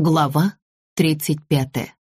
Глава 35.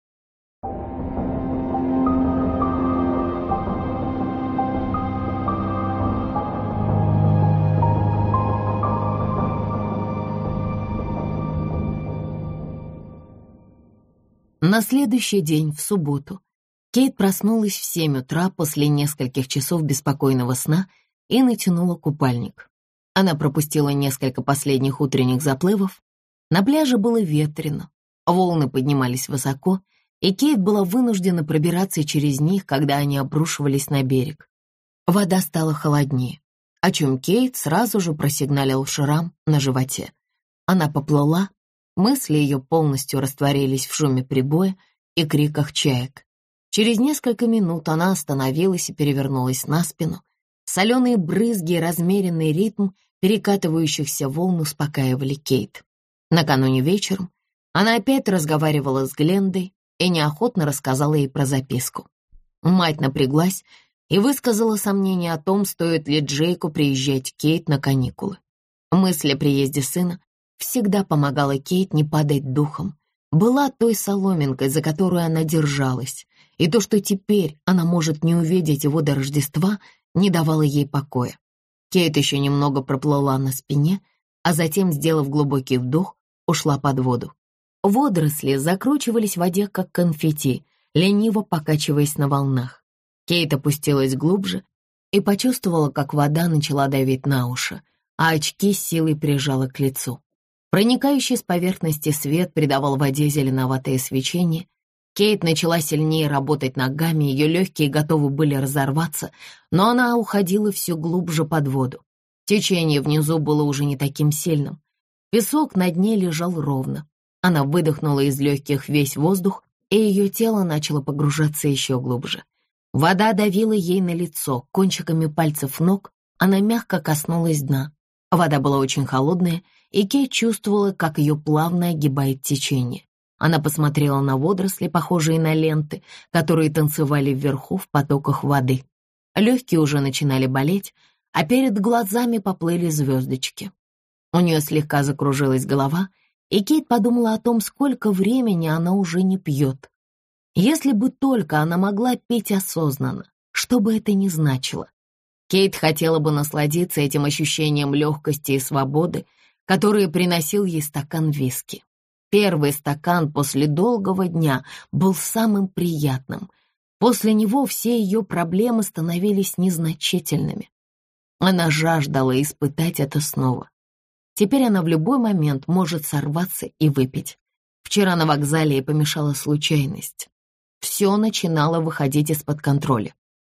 На следующий день, в субботу, Кейт проснулась в 7 утра после нескольких часов беспокойного сна и натянула купальник. Она пропустила несколько последних утренних заплывов. На пляже было ветрено, волны поднимались высоко, и Кейт была вынуждена пробираться через них, когда они обрушивались на берег. Вода стала холоднее, о чем Кейт сразу же просигналил шрам на животе. Она поплыла, мысли ее полностью растворились в шуме прибоя и криках чаек. Через несколько минут она остановилась и перевернулась на спину. Соленые брызги и размеренный ритм перекатывающихся волн успокаивали Кейт. Накануне вечером она опять разговаривала с Глендой и неохотно рассказала ей про записку. Мать напряглась и высказала сомнение о том, стоит ли Джейку приезжать к Кейт на каникулы. Мысль о приезде сына всегда помогала Кейт не падать духом, была той соломинкой, за которую она держалась, и то, что теперь она может не увидеть его до Рождества, не давало ей покоя. Кейт еще немного проплыла на спине, а затем, сделав глубокий вдох, ушла под воду. Водоросли закручивались в воде, как конфетти, лениво покачиваясь на волнах. Кейт опустилась глубже и почувствовала, как вода начала давить на уши, а очки с силой прижала к лицу. Проникающий с поверхности свет придавал воде зеленоватое свечение. Кейт начала сильнее работать ногами, ее легкие готовы были разорваться, но она уходила все глубже под воду. Течение внизу было уже не таким сильным. Песок на дне лежал ровно. Она выдохнула из легких весь воздух, и ее тело начало погружаться еще глубже. Вода давила ей на лицо, кончиками пальцев ног она мягко коснулась дна. Вода была очень холодная, и Кейт чувствовала, как ее плавно огибает течение. Она посмотрела на водоросли, похожие на ленты, которые танцевали вверху в потоках воды. Легкие уже начинали болеть, а перед глазами поплыли звездочки. У нее слегка закружилась голова, и Кейт подумала о том, сколько времени она уже не пьет. Если бы только она могла пить осознанно, что бы это ни значило. Кейт хотела бы насладиться этим ощущением легкости и свободы, которое приносил ей стакан виски. Первый стакан после долгого дня был самым приятным. После него все ее проблемы становились незначительными. Она жаждала испытать это снова. Теперь она в любой момент может сорваться и выпить. Вчера на вокзале ей помешала случайность. Все начинало выходить из-под контроля.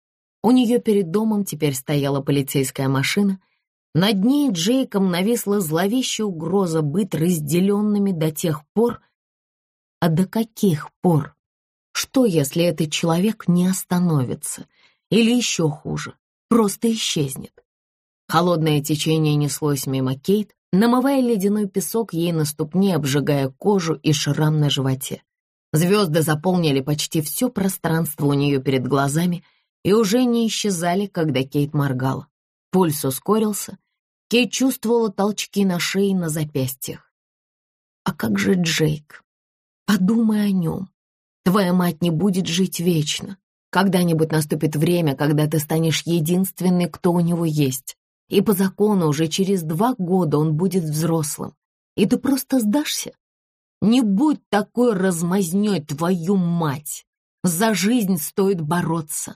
У нее перед домом теперь стояла полицейская машина. Над ней Джейком нависла зловещая угроза быть разделенными до тех пор. А до каких пор? Что, если этот человек не остановится? Или еще хуже, просто исчезнет? Холодное течение неслось мимо Кейт, намывая ледяной песок ей на ступне, обжигая кожу и шрам на животе. Звезды заполнили почти все пространство у нее перед глазами и уже не исчезали, когда Кейт моргала. Пульс ускорился, Кейт чувствовала толчки на шее и на запястьях. А как же Джейк? Подумай о нем. Твоя мать не будет жить вечно. Когда-нибудь наступит время, когда ты станешь единственной, кто у него есть. И по закону уже через 2 года он будет взрослым. И ты просто сдашься? Не будь такой размазнёй, твою мать! За жизнь стоит бороться.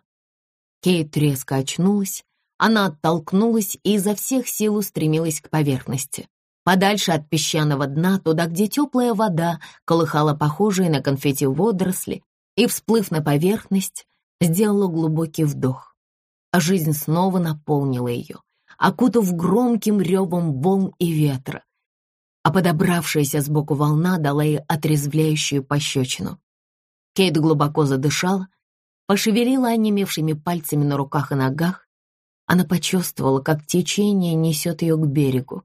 Кейт резко очнулась. Она оттолкнулась и изо всех сил устремилась к поверхности. Подальше от песчаного дна, туда, где теплая вода колыхала похожие на конфетти водоросли, и, всплыв на поверхность, сделала глубокий вдох. А жизнь снова наполнила ее, окутав громким ревом волн и ветра, а подобравшаяся сбоку волна дала ей отрезвляющую пощечину. Кейт глубоко задышала, пошевелила онемевшими пальцами на руках и ногах. Она почувствовала, как течение несет ее к берегу.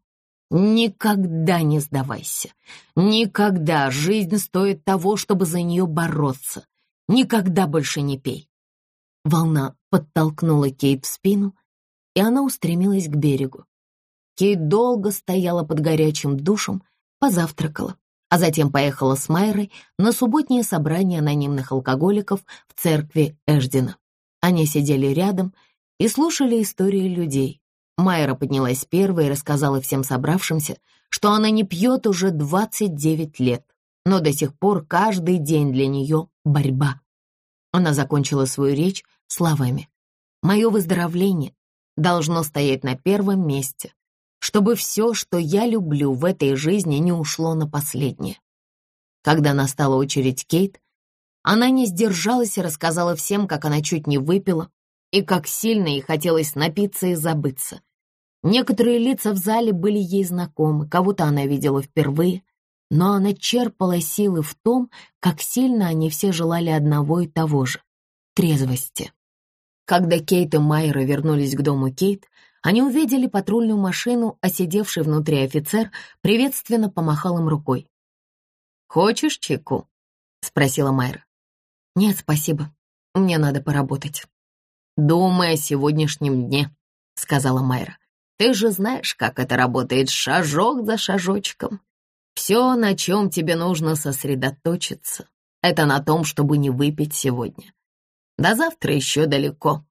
Никогда не сдавайся. Никогда жизнь стоит того, чтобы за нее бороться. Никогда больше не пей. Волна подтолкнула Кейт в спину, и она устремилась к берегу. Кейт долго стояла под горячим душем, позавтракала, а затем поехала с Майрой на субботнее собрание анонимных алкоголиков в церкви Эшдена. Они сидели рядом и слушали истории людей. Майра поднялась первой и рассказала всем собравшимся, что она не пьет уже 29 лет, но до сих пор каждый день для нее борьба. Она закончила свою речь словами: «Мое выздоровление должно стоять на первом месте, чтобы все, что я люблю в этой жизни, не ушло на последнее». Когда настала очередь Кейт, она не сдержалась и рассказала всем, как она чуть не выпила и как сильно ей хотелось напиться и забыться. Некоторые лица в зале были ей знакомы, кого-то она видела впервые, но она черпала силы в том, как сильно они все желали одного и того же — трезвости. Когда Кейт и Майра вернулись к дому Кейт, они увидели патрульную машину, а сидевший внутри офицер приветственно помахал им рукой. «Хочешь чайку?» — спросила Майра. «Нет, спасибо. Мне надо поработать». «Думай о сегодняшнем дне», — сказала Майра. «Ты же знаешь, как это работает, шажок за шажочком. Все, на чем тебе нужно сосредоточиться, это на том, чтобы не выпить сегодня. До завтра еще далеко».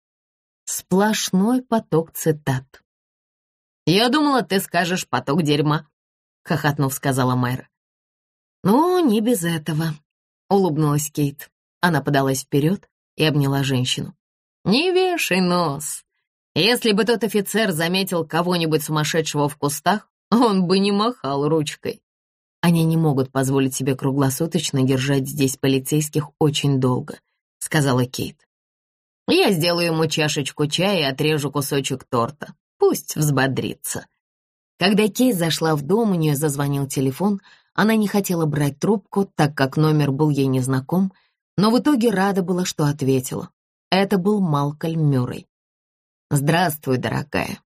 Сплошной поток цитат. «Я думала, ты скажешь поток дерьма», — хохотнув, сказала Майра. «Ну, не без этого», — улыбнулась Кейт. Она подалась вперед и обняла женщину. «Не вешай нос. Если бы тот офицер заметил кого-нибудь сумасшедшего в кустах, он бы не махал ручкой. Они не могут позволить себе круглосуточно держать здесь полицейских очень долго», — сказала Кейт. «Я сделаю ему чашечку чая и отрежу кусочек торта. Пусть взбодрится». Когда Кейт зашла в дом, у нее зазвонил телефон. Она не хотела брать трубку, так как номер был ей незнаком, но в итоге рада была, что ответила. Это был Малкольм Мюррей. «Здравствуй, дорогая.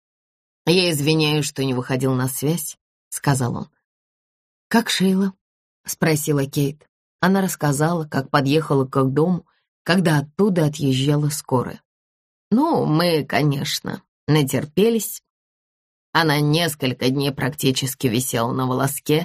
Я извиняюсь, что не выходил на связь», — сказал он. «Как Шейла?» — спросила Кейт. Она рассказала, как подъехала к их дому, когда оттуда отъезжала скорая. «Ну, мы, конечно, натерпелись. Она несколько дней практически висела на волоске,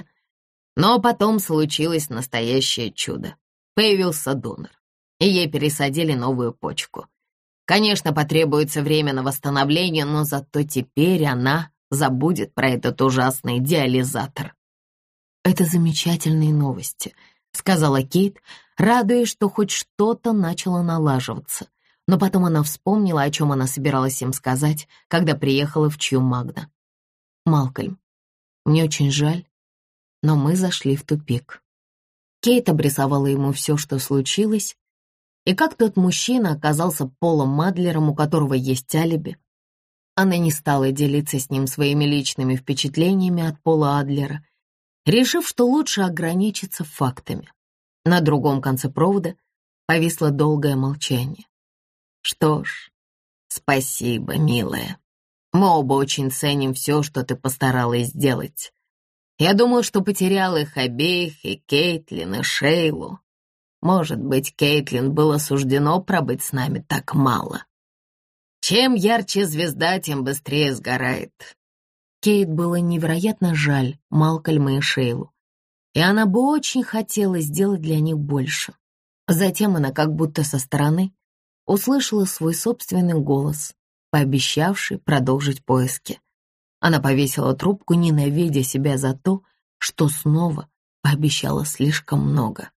но потом случилось настоящее чудо. Появился донор, и ей пересадили новую почку. Конечно, потребуется время на восстановление, но зато теперь она забудет про этот ужасный диализатор». «Это замечательные новости», — сказала Кейт, радуясь, что хоть что-то начало налаживаться. Но потом она вспомнила, о чем она собиралась им сказать, когда приехала в Чью-Магна. «Малкольм, мне очень жаль, но мы зашли в тупик». Кейт обрисовала ему все, что случилось, и как тот мужчина оказался Полом Мадлером, у которого есть алиби. Она не стала делиться с ним своими личными впечатлениями от Пола Адлера, решив, что лучше ограничиться фактами. На другом конце провода повисло долгое молчание. «Что ж, спасибо, милая. Мы оба очень ценим все, что ты постаралась сделать. Я думал, что потерял их обеих, и Кейтлин, и Шейлу. Может быть, Кейтлин было суждено пробыть с нами так мало. Чем ярче звезда, тем быстрее сгорает». Кейт было невероятно жаль Малкольма и Шейлу, и она бы очень хотела сделать для них больше. Затем она как будто со стороны услышала свой собственный голос, пообещавший продолжить поиски. Она повесила трубку, ненавидя себя за то, что снова пообещала слишком много.